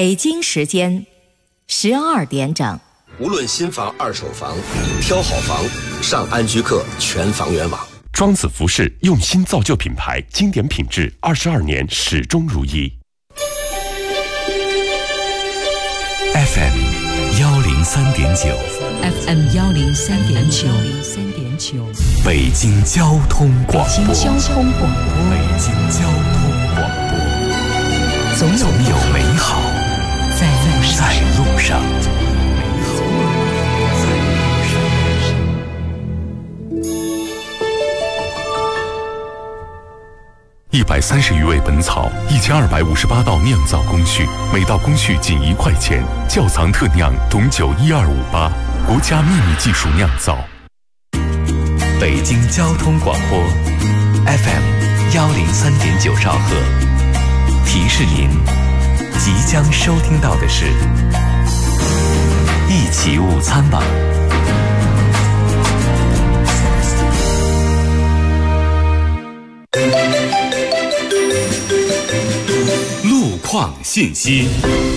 北京时间12点整。 无论新房、二手房，挑好房，上安居客全房源网。 庄子服饰用心造就品牌，经典品质，22年始终如一。 FM 103.9 FM 103.9 北京交通广播。 北京交通广播。 北京交通广播。总有美好在路上。130余味本草，1258道酿造工序，每道工序仅1块钱。窖藏特酿董酒1258，国家秘密技术酿造。北京交通广播 FM 103.9兆赫，提示您即将收听到的是一起午餐吧。路况信息。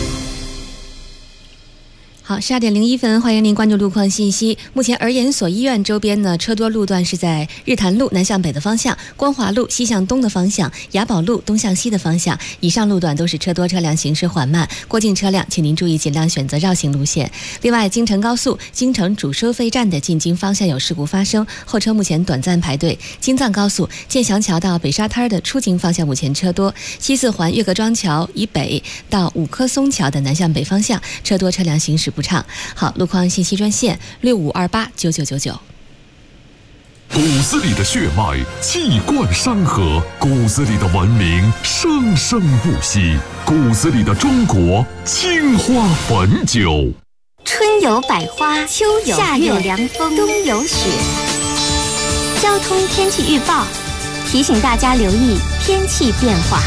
好，12点01分，欢迎您关注路况信息。目前而言所医院周边呢，车多路段是在日坛路南向北的方向、光华路西向东的方向、雅宝路东向西的方向，以上路段都是车多车辆行驶缓慢，过境车辆请您注意尽量选择绕行路线。另外，京承高速京承主收费站的进京方向有事故发生，后车目前短暂排队。京藏高速建祥桥到北沙滩的出京方向目前车多，西四环岳各庄桥以北到五棵松桥的南向北方向车多车辆行驶不畅。好，路况信息专线65289999。 骨子里的血脉气贯山河，骨子里的文明生生不息，骨子里的中国青花汾酒。 春有百花，秋有夏有凉风，冬有雪。交通天气预报提醒大家留意天气变化。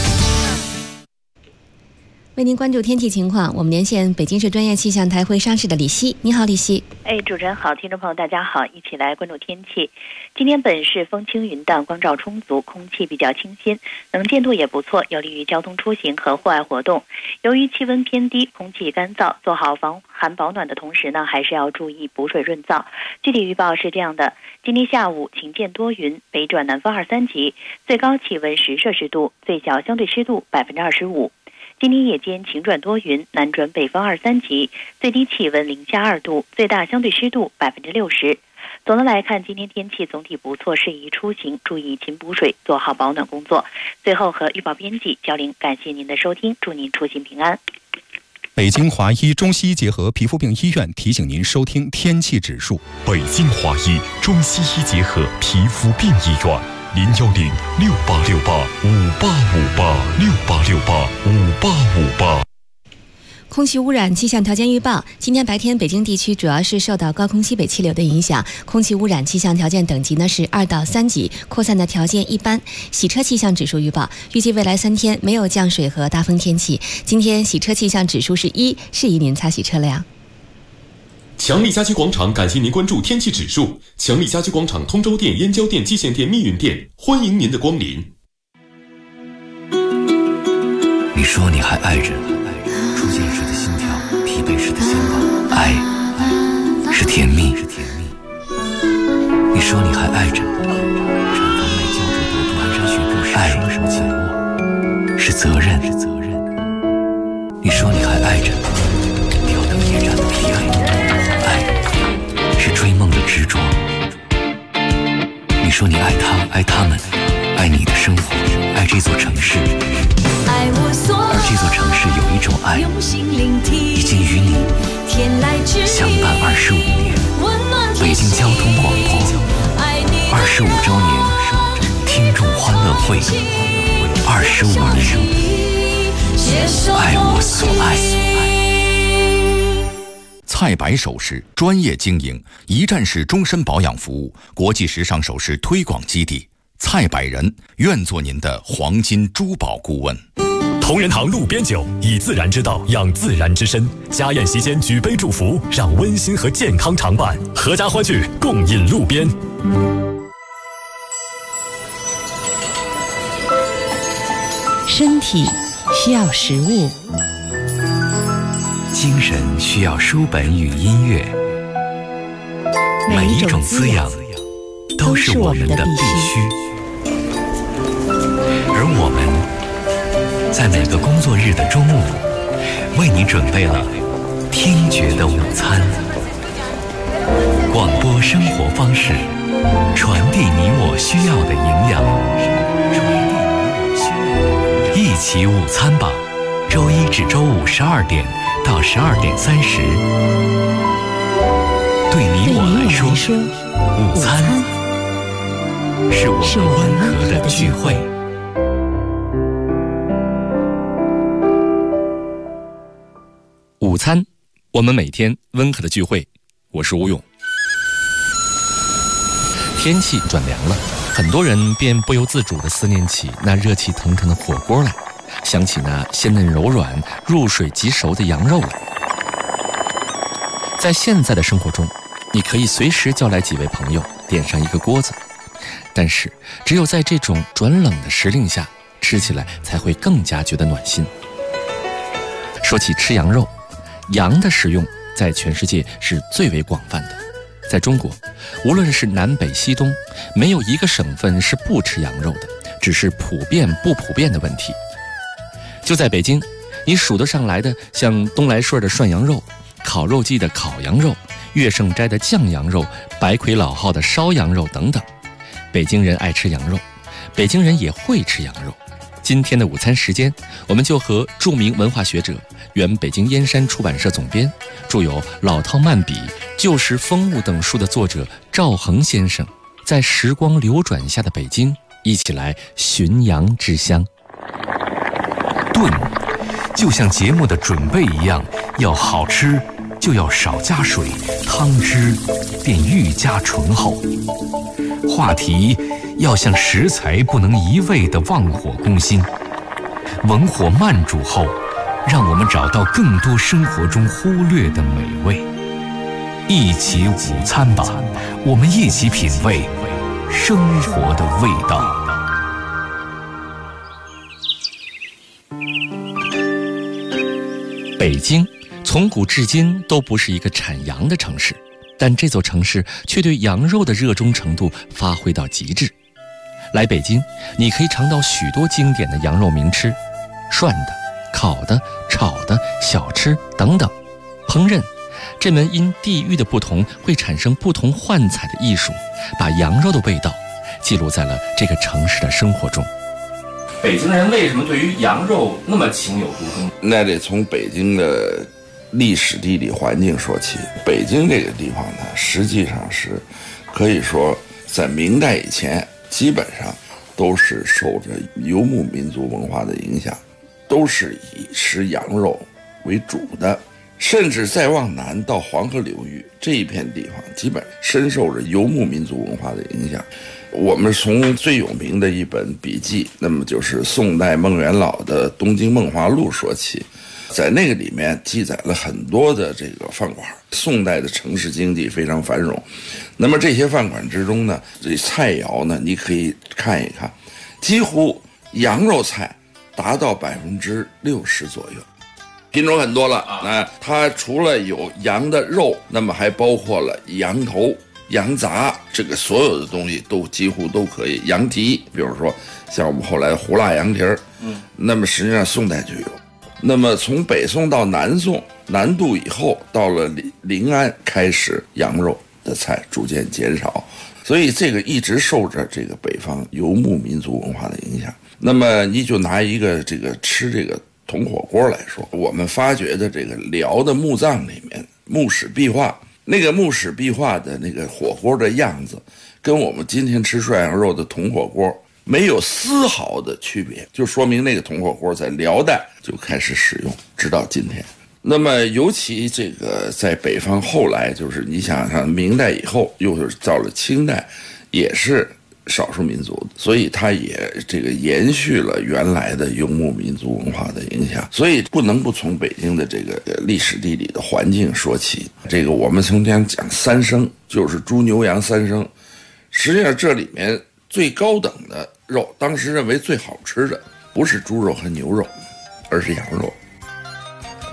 为您关注天气情况，我们连线北京市专业气象台会商室的李希。你好，李希。 主持人好，听众朋友大家好，一起来关注天气。今天本市风轻云淡，光照充足，空气比较清新，能见度也不错，有利于交通出行和户外活动。由于气温偏低，空气干燥，做好防寒保暖的同时呢，还是要注意补水润燥。具体预报是这样的：今天下午晴间多云，北转南风2、3级，最高气温10摄氏度，最小相对湿度25%。今天夜间晴转多云，南转北风2、3级，最低气温0下2度，最大相对湿度60%。总的来看，今天天气总体不错，适宜出行，注意勤补水，做好保暖工作。最后和预报编辑交流，感谢您的收听，祝您出行平安。 北京华医中西医结合皮肤病医院提醒您收听天气指数。 北京华医中西医结合皮肤病医院。0106868585858 空气污染气象条件预报：今天白天北京地区主要是受到高空西北气流的影响，空气污染气象条件等级呢是2到3级，扩散的条件一般。洗车气象指数预报：预计未来3天没有降水和大风天气。今天洗车气象指数是1，适宜您擦洗车辆。 强力家居广场感谢您关注天气指数。强力家居广场通州店、燕郊店、蓟县店、密云店，欢迎您的光临。 你说你还爱着，初见时的心跳，疲惫时的肩膀，爱是甜蜜。你说你还爱着，产房内胶着朵蹒跚学步时，爱紧握是责任。你说你还爱着，吊灯夜战的疲惫。是追梦的执着。你说你爱他，爱他们，爱你的生活，爱这座城市。而这座城市有一种爱，已经与你相伴25年。北京交通广播25周年听众欢乐会，25年，爱我所爱。 蔡白首饰专业经营，一站式终身保养服务，国际时尚首饰推广基地。蔡百人愿做您的黄金珠宝顾问。 同仁堂路边酒，以自然之道养自然之身。家宴席间举杯祝福，让温馨和健康常伴。阖家欢聚，共饮路边。 身体需要食物， 精神需要书本与音乐，每一种滋养都是我们的必须。而我们在每个工作日的中午，为你准备了听觉的午餐。广播生活方式，传递你我需要的营养。一起午餐吧，周一至周五12点到12点30。对你我来说，午餐是我们温和的聚会。 午餐，我们每天温和的聚会。我是吴勇。天气转凉了，很多人便不由自主地思念起那热气腾腾的火锅来，想起那鲜嫩柔软、入水即熟的羊肉来。在现在的生活中，你可以随时叫来几位朋友，点上一个锅子，但是只有在这种转冷的时令下，吃起来才会更加觉得暖心。说起吃羊肉，羊的食用在全世界是最为广泛的。在中国，无论是南北西东，没有一个省份是不吃羊肉的，只是普遍不普遍的问题。就在北京，你数得上来的像东来顺的涮羊肉、烤肉季的烤羊肉、乐盛斋的酱羊肉、白魁老号的烧羊肉等等。北京人爱吃羊肉，北京人也会吃羊肉。今天的午餐时间，我们就和著名文化学者、原北京燕山出版社总编、著有《老饕漫笔》《旧时风物》等书的作者赵恒先生，在时光流转下的北京，一起来寻羊之乡。 炖就像节目的准备一样，要好吃就要少加水，汤汁便愈加醇厚。话题要像食材不能一味地忘火攻心，文火慢煮后，让我们找到更多生活中忽略的美味。一起午餐吧，我们一起品味生活的味道。 北京从古至今都不是一个产羊的城市，但这座城市却对羊肉的热衷程度发挥到极致。来北京，你可以尝到许多经典的羊肉名吃，涮的、烤的、炒的、小吃等等。烹饪这门因地域的不同会产生不同幻彩的艺术，把羊肉的味道记录在了这个城市的生活中。北京人为什么对于羊肉那么情有独钟？ 那得从北京的历史地理环境说起。北京这个地方呢，实际上是可以说在明代以前基本上都是受着游牧民族文化的影响，都是以吃羊肉为主的。甚至再往南到黄河流域这一片地方，基本深受着游牧民族文化的影响。我们从最有名的一本笔记，那么就是宋代孟元老的《东京梦华录》说起，在那个里面记载了很多的这个饭馆。宋代的城市经济非常繁荣，那么这些饭馆之中呢，这菜肴呢，你可以看一看，几乎羊肉菜达到60%左右。品种很多了，它除了有羊的肉，那么还包括了羊头、羊杂，这个所有的东西都几乎都可以。羊蹄，比如说像我们后来的胡辣羊蹄儿，那么实际上宋代就有。那么从北宋到南宋，南渡以后，到了临安开始，羊肉的菜逐渐减少，所以这个一直受着这个北方游牧民族文化的影响。那么你就拿一个这个吃这个铜火锅来说，我们发掘的这个辽的墓葬里面墓室壁画，那个墓室壁画的那个火锅的样子，跟我们今天吃涮羊肉的铜火锅没有丝毫的区别，就说明那个铜火锅在辽代就开始使用，直到今天。那么尤其这个在北方后来，就是你想想明代以后，又是到了清代，也是少数民族，所以它也这个延续了原来的游牧民族文化的影响，所以不能不从北京的这个历史地理的环境说起。这个我们曾经讲三牲，就是猪牛羊三牲，实际上这里面最高等的肉，当时认为最好吃的不是猪肉和牛肉，而是羊肉。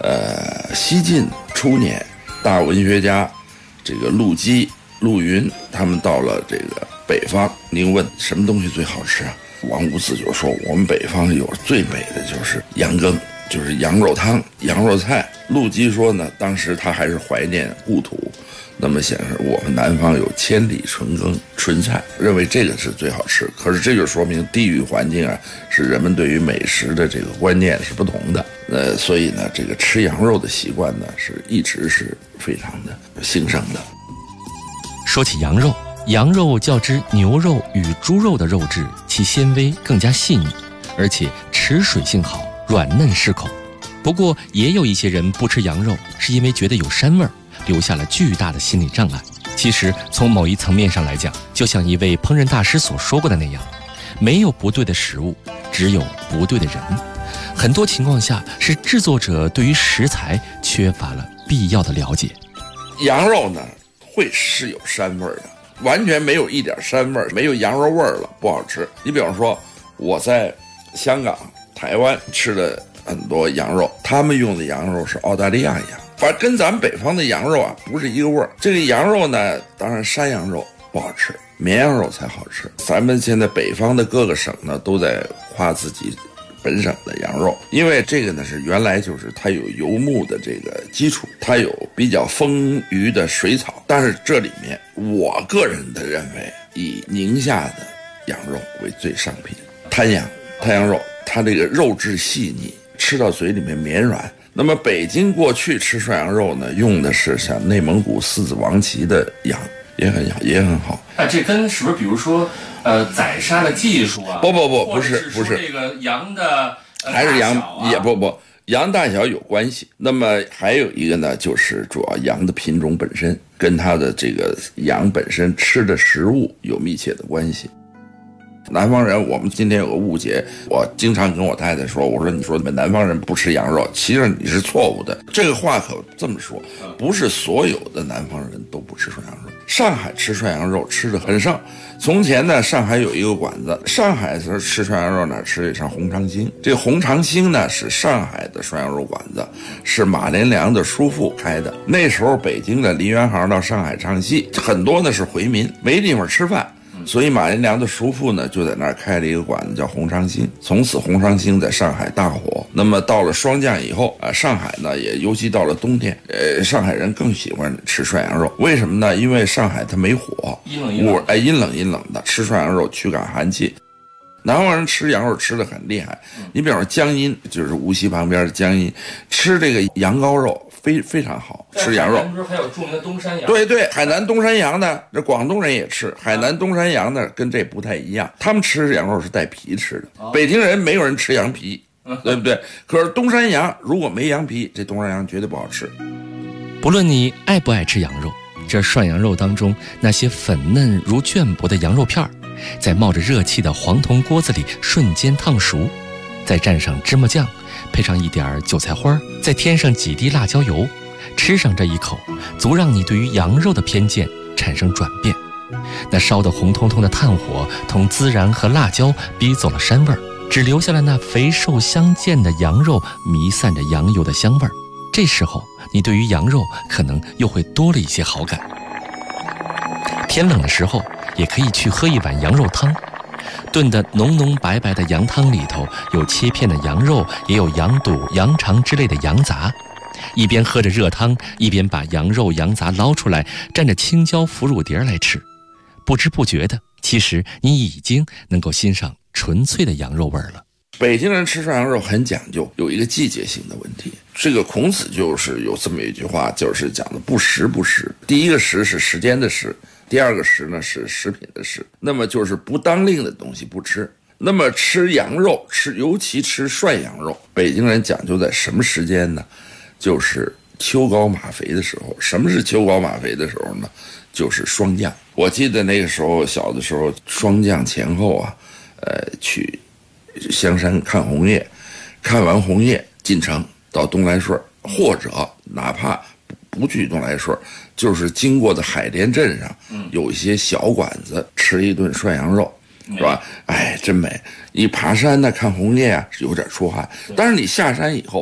西晋初年，大文学家这个陆机、陆云他们到了这个北方，您问什么东西最好吃啊？王无嗣就说我们北方有最美的就是羊羹，就是羊肉汤、羊肉菜。陆机说呢，当时他还是怀念故土，那么显示我们南方有千里纯羹纯菜，认为这个是最好吃。可是这就说明地域环境啊，是人们对于美食的这个观念是不同的。所以呢，这个吃羊肉的习惯呢，是一直是非常的兴盛的。 说起羊肉，羊肉较之牛肉与猪肉的肉质，其纤维更加细腻，而且持水性好，软嫩适口。不过也有一些人不吃羊肉，是因为觉得有膻味儿，留下了巨大的心理障碍。其实从某一层面上来讲，就像一位烹饪大师所说过的那样，没有不对的食物，只有不对的人。很多情况下是制作者对于食材缺乏了必要的了解。 羊肉呢会是有膻味儿的，完全没有一点膻味儿，没有羊肉味儿了，不好吃。你比方说我在香港、台湾吃的很多羊肉，他们用的羊肉是澳大利亚羊，反正跟咱们北方的羊肉啊不是一个味儿。这个羊肉呢，当然山羊肉不好吃，绵羊肉才好吃。咱们现在北方的各个省呢都在夸自己本省的羊肉，因为这个呢是原来就是它有游牧的这个基础，它有比较丰腴的水草，但是这里面我个人的认为以宁夏的羊肉为最上品。滩羊肉它这个肉质细腻，吃到嘴里面绵软。那么北京过去吃涮羊肉呢，用的是像内蒙古四子王旗的羊，也很好。 这跟是不是比如说宰杀的技术啊？ 不是这个羊的还是羊也不羊大小有关系。那么还有一个呢，就是主要羊的品种本身跟它的这个羊本身吃的食物有密切的关系。南方人，我们今天有个误解，我经常跟我太太说，我说你说你们南方人不吃羊肉，其实你是错误的。这个话可这么说，不是所有的南方人都不吃涮羊肉。上海吃涮羊肉吃的很盛。从前呢，上海有一个馆子，上海吃涮羊肉呢吃的像红长兴。这个红长兴呢是上海的涮羊肉馆子，是马连良的叔父开的。那时候北京的梨园行到上海唱戏，很多呢是回民，没地方吃饭。所以马连良的叔父呢就在那儿开了一个馆子叫红长兴，从此红长兴在上海大火。那么到了霜降以后上海呢也尤其到了冬天，上海人更喜欢吃涮羊肉。为什么呢？因为上海它没火，阴冷的，吃涮羊肉驱赶寒气。南方人吃羊肉吃得很厉害，你比方说江阴，就是无锡旁边的江阴，吃这个羊羔肉非常好，吃羊肉。 不是还有著名的东山羊？ 对，海南东山羊呢，这广东人也吃。海南东山羊呢，跟这不太一样，他们吃羊肉是带皮吃的。北京人没有人吃羊皮，对不对？可是东山羊如果没羊皮，这东山羊绝对不好吃。 不论你爱不爱吃羊肉，这涮羊肉当中那些粉嫩如绢帛的羊肉片，在冒着热气的黄铜锅子里瞬间烫熟，再蘸上芝麻酱，配上一点韭菜花，再添上几滴辣椒油，吃上这一口，足让你对于羊肉的偏见产生转变。那烧得红彤彤的炭火同孜然和辣椒逼走了膻味儿，只留下了那肥瘦相间的羊肉弥散着羊油的香味儿。这时候你对于羊肉可能又会多了一些好感。天冷的时候也可以去喝一碗羊肉汤，炖得浓浓白白的羊汤里头有切片的羊肉，也有羊肚、羊肠之类的羊杂。一边喝着热汤，一边把羊肉、羊杂捞出来，蘸着青椒腐乳碟来吃。不知不觉的，其实你已经能够欣赏纯粹的羊肉味了。 北京人吃涮羊肉很讲究，有一个季节性的问题。这个孔子就是有这么一句话，就是讲的不时不食。第一个食是时间的食，第二个食呢是食品的食。那么就是不当令的东西不吃。那么吃羊肉，尤其吃涮羊肉，北京人讲究在什么时间呢？就是秋高马肥的时候。什么是秋高马肥的时候呢？就是霜降。我记得那个时候小的时候，霜降前后啊，去香山看红叶，看完红叶进城到东来顺，或者哪怕不去东来顺，就是经过的海淀镇上有一些小馆子吃一顿涮羊肉，是吧？哎，真美！你爬山呢看红叶啊，是有点出汗，但是你下山以后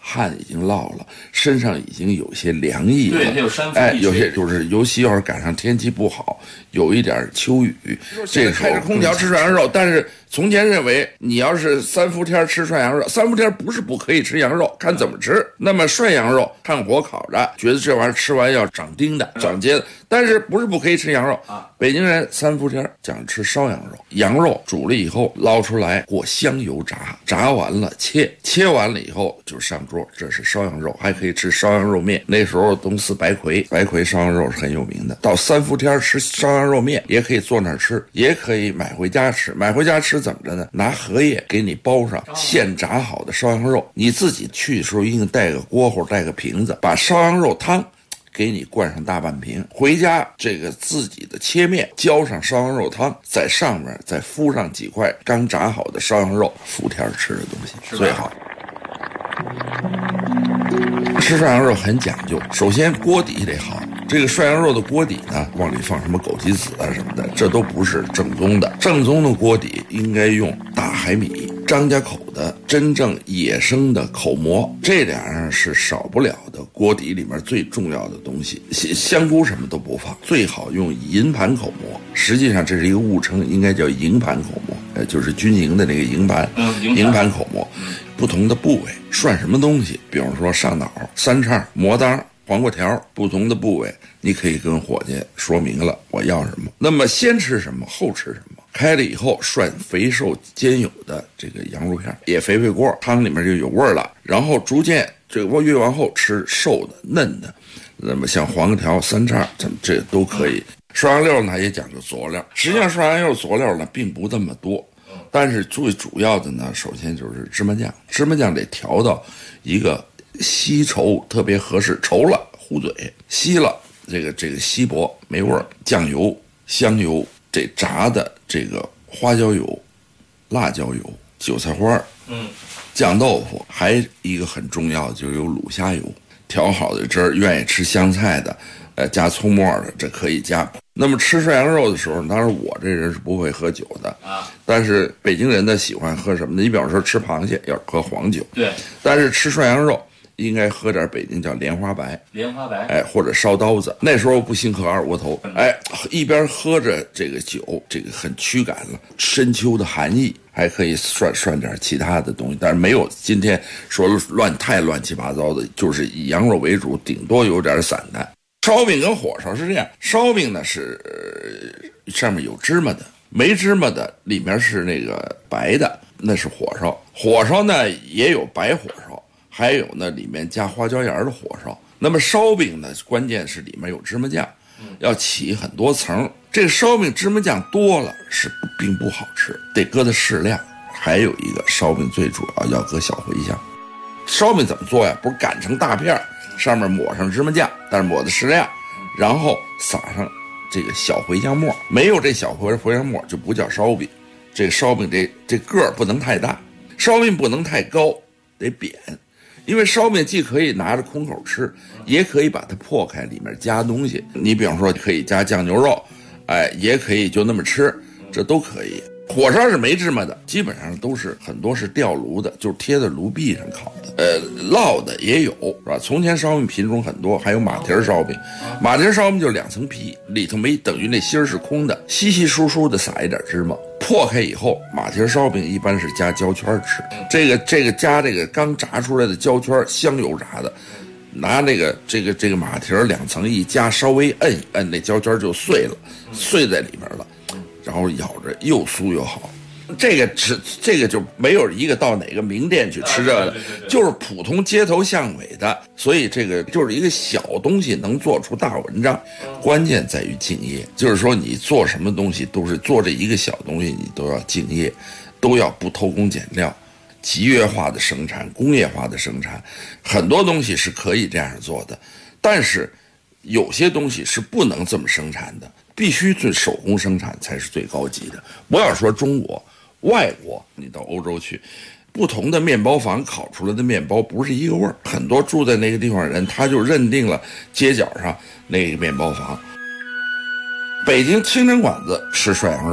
汗已经落了，身上已经有些凉意了。 对，它有山风有些就是尤其要是赶上天气不好，有一点秋雨，这个开着空调吃涮羊肉。但是从前认为你要是3伏天吃涮羊肉，3伏天不是不可以吃羊肉，看怎么吃。那么涮羊肉炭火烤着，觉得这玩意儿吃完要长钉的、长疖的，但是不是不可以吃羊肉啊？北京人3伏天讲吃烧羊肉，羊肉煮了以后捞出来过香油炸，炸完了切完了以后就上桌，这是烧羊肉，还可以吃烧羊肉面。那时候东四白魁烧羊肉是很有名的。到3伏天吃烧羊肉面，也可以坐那儿吃，也可以买回家吃。买回家吃怎么着呢？拿荷叶给你包上现炸好的烧羊肉，你自己去的时候应该带个锅或带个瓶子，把烧羊肉汤给你灌上大半瓶，回家这个自己的切面浇上烧羊肉汤，在上面再敷上几块刚炸好的烧羊肉，伏天吃的东西最好。吃涮羊肉很讲究，首先锅底得好。这个涮羊肉的锅底呢，往里放什么枸杞子啊什么的，这都不是正宗的。正宗的锅底应该用大海米、张家口的真正野生的口蘑，这两样是少不了的锅底里面最重要的东西。香菇什么都不放，最好用银盘口蘑。实际上这是一个误称，应该叫营盘口蘑，就是军营的那个营盘，营盘口蘑。不同的部位涮什么东西，比如说上脑、三叉、魔当、黄瓜条，不同的部位你可以跟伙计说明了我要什么。那么先吃什么，后吃什么。开了以后涮肥瘦兼有的这个羊肉片，也肥锅，汤里面就有味儿了。然后逐渐这个越往后吃瘦的嫩的，那么像黄瓜条、三叉，这都可以。涮羊肉呢也讲究佐料，实际上涮羊肉佐料呢并不这么多。但是最主要的呢，首先就是芝麻酱，芝麻酱得调到一个稀稠特别合适，稠了糊嘴，稀了这个稀薄没味儿。酱油、香油，这炸的这个花椒油、辣椒油、韭菜花，酱豆腐，还一个很重要的就是有卤虾油，调好的汁儿，愿意吃香菜的，加葱末的，这可以加。那么吃涮羊肉的时候，当然我这人是不会喝酒的但是北京人呢喜欢喝什么呢？你比方说吃螃蟹要喝黄酒，对，但是吃涮羊肉应该喝点北京叫莲花白，或者烧刀子。那时候不兴喝二锅头，一边喝着这个酒，这个很驱赶了深秋的寒意，还可以涮点其他的东西，但是没有今天说太乱七八糟的，就是以羊肉为主，顶多有点散淡。烧饼跟火烧是这样，烧饼呢是上面有芝麻的，没芝麻的里面是那个白的，那是火烧。火烧呢也有白火烧，还有呢里面加花椒盐的火烧。那么烧饼呢关键是里面有芝麻酱，要起很多层。这个烧饼芝麻酱多了是并不好吃，得搁的适量。还有一个烧饼最主要要搁小茴香。烧饼怎么做呀？不是擀成大片，上面抹上芝麻酱，但是抹的适量，然后撒上这个小茴香末。没有这小茴香末就不叫烧饼。这个烧饼这个儿不能太大，烧饼不能太高，得扁。因为烧饼既可以拿着空口吃，也可以把它破开，里面加东西。你比方说可以加酱牛肉，也可以就那么吃，这都可以。火烧是没芝麻的，基本上都是很多是吊炉的，就是贴在炉壁上烤的。烙的也有，是吧？从前烧饼品种很多，还有马蹄烧饼。马蹄烧饼就2层皮，里头没等于那芯儿是空的，稀稀疏疏的撒一点芝麻。破开以后，马蹄烧饼一般是加焦圈吃。这个加这个刚炸出来的焦圈，香油炸的。拿这个马蹄2层一加，稍微摁一摁，那焦圈就碎了，碎在里面了。然后咬着又酥又好，这个就没有一个到哪个名店去吃这个的，就是普通街头巷尾的，所以这个就是一个小东西能做出大文章，关键在于敬业，就是说你做什么东西都是做这一个小东西，你都要敬业，都要不偷工减料，集约化的生产，工业化的生产，很多东西是可以这样做的，但是有些东西是不能这么生产的。必须最手工生产才是最高级的。不要说中国，外国你到欧洲去，不同的面包房烤出来的面包不是一个味儿。很多住在那个地方的人，他就认定了街角上那个面包房。北京清真馆子吃涮羊肉，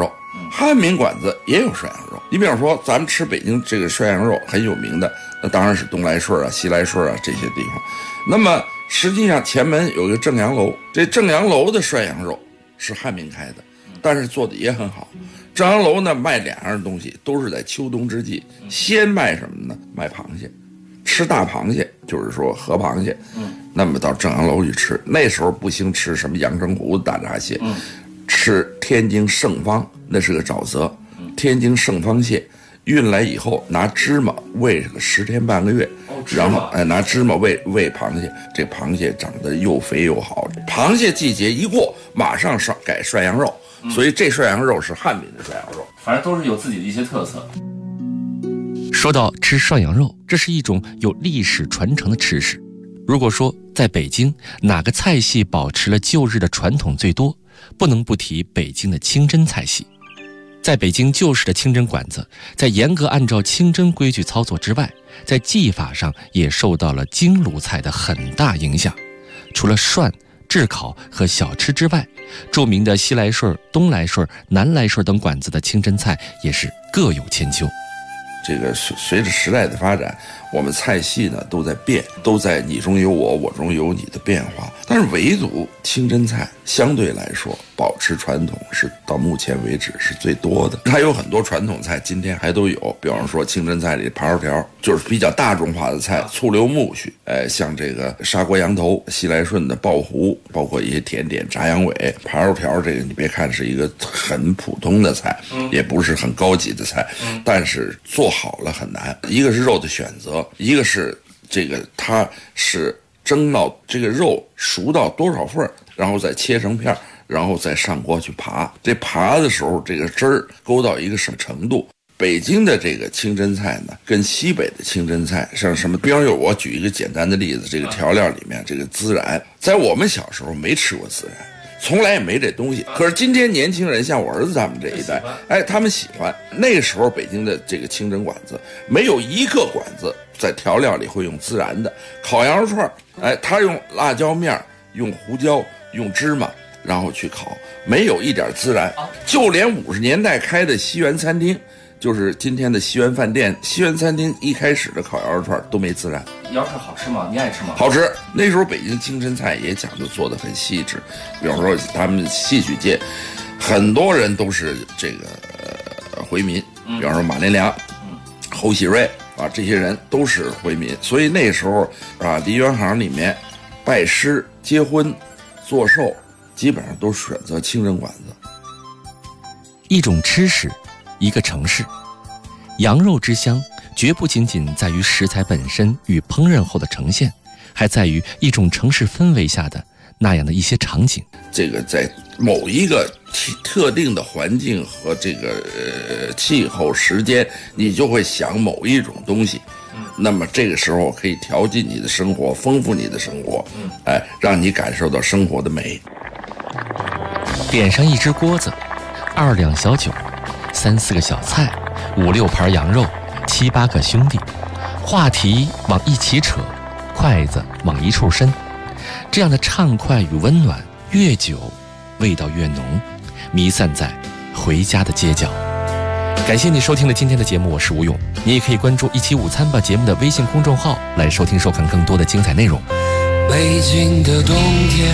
汉民馆子也有涮羊肉。你比方说咱们吃北京这个涮羊肉很有名的，那当然是东来顺啊、西来顺啊这些地方。那么实际上前门有一个正阳楼，这正阳楼的涮羊肉是汉民开的，但是做的也很好。正阳楼呢卖2样东西，都是在秋冬之际，先卖什么呢？卖螃蟹，吃大螃蟹，就是说河螃蟹。那么到正阳楼去吃，那时候不兴吃什么阳澄湖的大闸蟹，吃天津盛芳，那是个沼泽，天津盛芳蟹运来以后，拿芝麻喂个10天半个月，然后拿芝麻喂螃蟹，这螃蟹长得又肥又好。螃蟹季节一过，马上改涮羊肉，所以这涮羊肉是汉民的涮羊肉， 反正都是有自己的一些特色。说到吃涮羊肉，这是一种有历史传承的吃食。如果说在北京哪个菜系保持了旧日的传统最多，不能不提北京的清真菜系。在北京旧式的清真馆子，在严格按照清真规矩操作之外，在技法上也受到了京鲁菜的很大影响。除了涮、炙烤和小吃之外，著名的西来顺、东来顺、南来顺等馆子的清真菜也是各有千秋。 这个随着时代的发展，我们菜系呢都在变，都在你中有我，我中有你的变化。但是唯独清真菜相对来说保持传统是到目前为止是最多的。它有很多传统菜今天还都有，比方说清真菜里扒肉条就是比较大众化的菜，醋溜木须，像这个砂锅羊头、西来顺的爆糊，包括一些甜点炸羊尾、扒肉条，这个你别看是一个很普通的菜，也不是很高级的菜，但是做好了很难。一个是肉的选择，一个是这个它是蒸到这个肉熟到多少份，然后再切成片，然后再上锅去扒。这扒的时候，这个汁儿勾到一个什么程度？北京的这个清真菜呢，跟西北的清真菜像什么？比方说，我举一个简单的例子，这个调料里面这个孜然，在我们小时候没吃过孜然。从来也没这东西，可是今天年轻人像我儿子他们这一代，他们喜欢。那个时候北京的这个清真馆子，没有一个馆子在调料里会用孜然的。烤羊肉串，他用辣椒面、用胡椒、用芝麻，然后去烤，没有一点孜然。就连50年代开的西园餐厅，就是今天的西园饭店，西园餐厅一开始的烤羊肉串都没孜然。 羊肉串好吃吗？你爱吃吗？ 好吃。那时候北京清真菜也讲究做得很细致，比方说他们戏曲界很多人都是这个回民，比方说马连良、侯喜瑞啊，这些人都是回民，所以那时候啊，梨园行里面拜师、结婚、做寿，基本上都选择清真馆子。 一种吃食，一个城市，羊肉之香绝不仅仅在于食材本身与烹饪后的呈现，还在于一种城市氛围下的那样的一些场景。 这个在某一个特定的环境和这个气候时间，你就会想某一种东西。那么这个时候可以调剂你的生活，丰富你的生活，让你感受到生活的美。 点上一只锅子，2两小酒，3、4个小菜，5、6盘羊肉，7、8个兄弟，话题往一起扯，筷子往一处伸，这样的畅快与温暖，越久味道越浓，弥散在回家的街角。感谢你收听了今天的节目，我是吴勇。你也可以关注一起午餐吧节目的微信公众号来收听收看更多的精彩内容。 北京的冬天，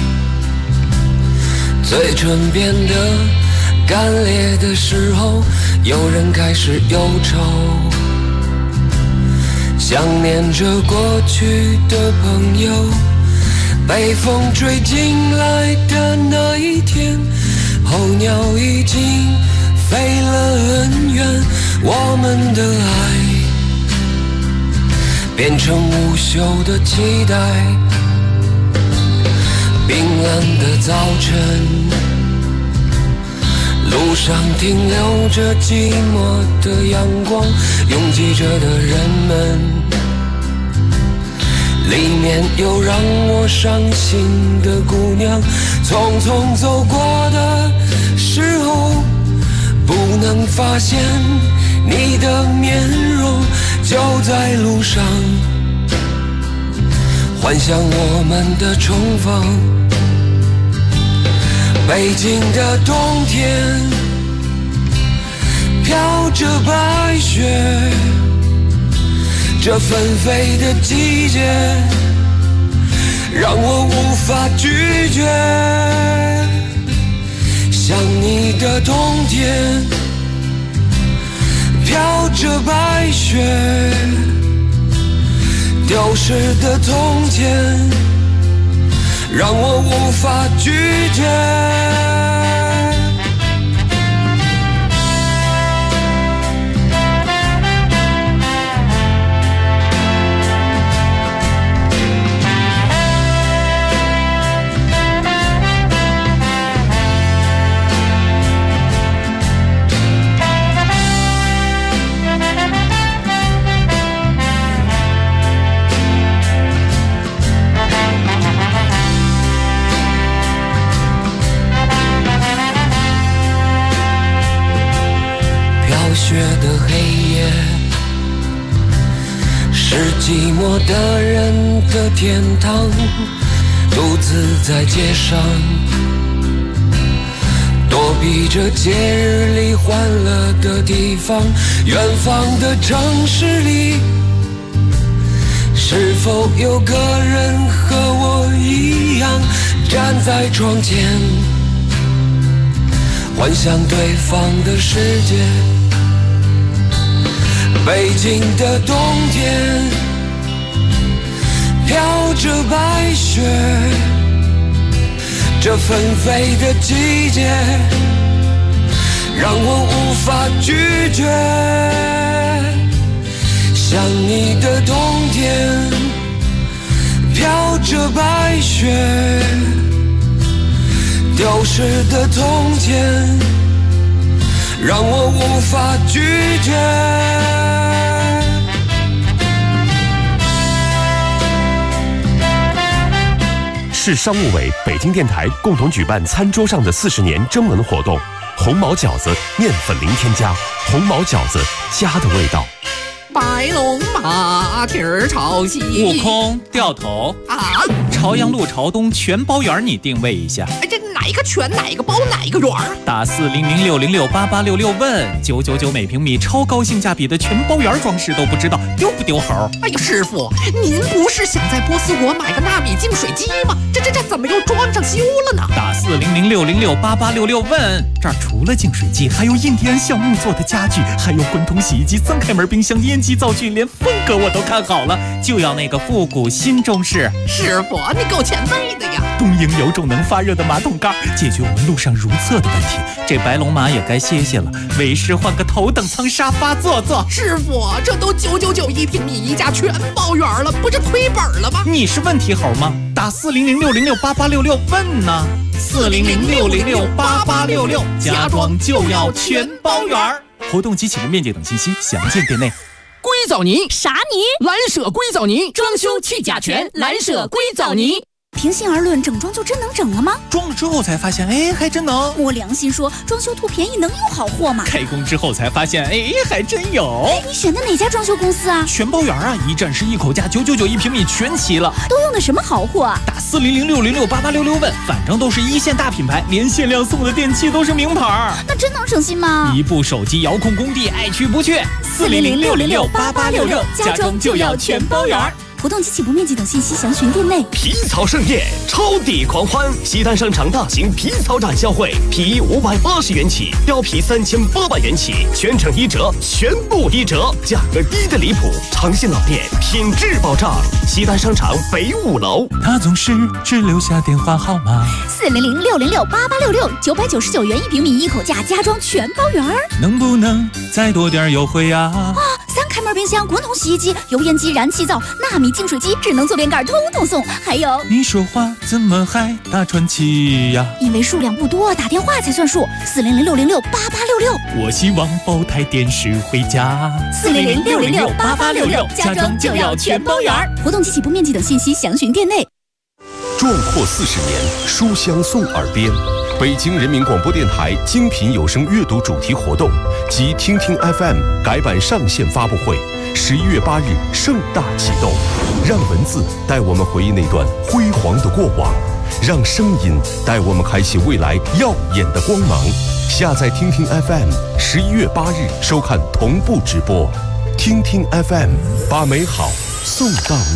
嘴唇变得干裂的时候，有人开始忧愁，想念着过去的朋友。被风吹进来的那一天，候鸟已经飞了很远，我们的爱变成无休的期待。冰冷的早晨，路上停留着寂寞的阳光，拥挤着的人们，里面有让我伤心的姑娘。匆匆走过的时候，不能发现你的面容，就在路上幻想我们的重逢。北京的冬天， 着白雪，这纷飞的季节让我无法拒绝。想你的冬天，飘着白雪，丢失的从前让我无法拒绝。雪的黑夜是寂寞的人的天堂，独自在街上躲避着节日里欢乐的地方。远方的城市里，是否有个人和我一样站在窗前，幻想对方的世界。北京的冬天，飘着白雪，这纷飞的季节让我无法拒绝。想你的冬天，飘着白雪，丢失的从前让我无法拒绝。 市商务委、北京电台共同举办餐桌上的40年征文活动，红毛饺子面粉零添加，红毛饺子家的味道。 白龙马蹄儿朝西， 悟空掉头啊！ 朝阳路朝东全包圆，你定位一下。 哎，这哪一个全哪一个包哪一个圆儿？ 打4006068866问999每平米，超高性价比的全包圆装饰都不知道丢不丢猴？ 哎呀，师傅，您不是想在波斯国买个纳米净水机吗？这怎么又装上修了呢？ 打4006068866问，这儿除了净水机，还有印第安橡木做的家具，还有滚筒洗衣机、3开门冰箱、烟机灶具，连风格我都看好了，就要那个复古新中式。 师傅，你够前卫的呀！ 东营有种能发热的马桶盖，解决我们路上如厕的问题。这白龙马也该歇歇了，为师换个头等舱沙发坐坐。 师傅，这都999一平米，一家全包圆了，不是亏本了吗？ 你是问题猴吗？打4006068866问呢，4006068866，家装就要全包圆。活动及起步面积等信息详见店内。 硅藻泥啥泥？ 蓝舍硅藻泥，装修去甲醛，蓝舍硅藻泥。 平心而论，整装就真能整了吗？ 装了之后才发现，哎，还真能。 摸良心说，装修图便宜能有好货吗？ 开工之后才发现，哎，还真有。 你选的哪家装修公司啊？ 全包圆啊，一站式一口价，999一平米全齐了。 都用的什么好货啊？ 打4006068866问，反正都是一线大品牌，连限量送的电器都是名牌。 那真能省心吗？ 一部手机遥控工地，爱去不去。4006068866，家装就要全包圆。 活动及起步面积等信息详询店内。 皮草盛宴，超抵狂欢！西单商场大型皮草展销会，皮衣580元起，貂皮3800元起，全程1折，全部1折，价格低的离谱。长线老店，品质保障。西单商场北5楼。 他总是只留下电话号码。 4006068866，999元一平米，一口价，家装全包圆。 能不能再多点优惠呀？ 啊！3开门冰箱、滚筒洗衣机、油烟机、燃气灶、纳米净水机、智能坐便盖，通通送。还有， 你说话怎么还大喘气呀？ 因为数量不多，打电话才算数。4006068866。 我希望包台电视回家。 4006068866，家装就要全包圆。活动及起步面积等信息详询店内。 壮阔40年，书香送耳边。北京人民广播电台精品有声阅读主题活动及听听 FM 改版上线发布会，11月8日盛大启动，让文字带我们回忆那段辉煌的过往。 让声音带我们开启未来耀眼的光芒。下载听听 FM，11月8日收看同步直播。听听 FM， 把美好送到你。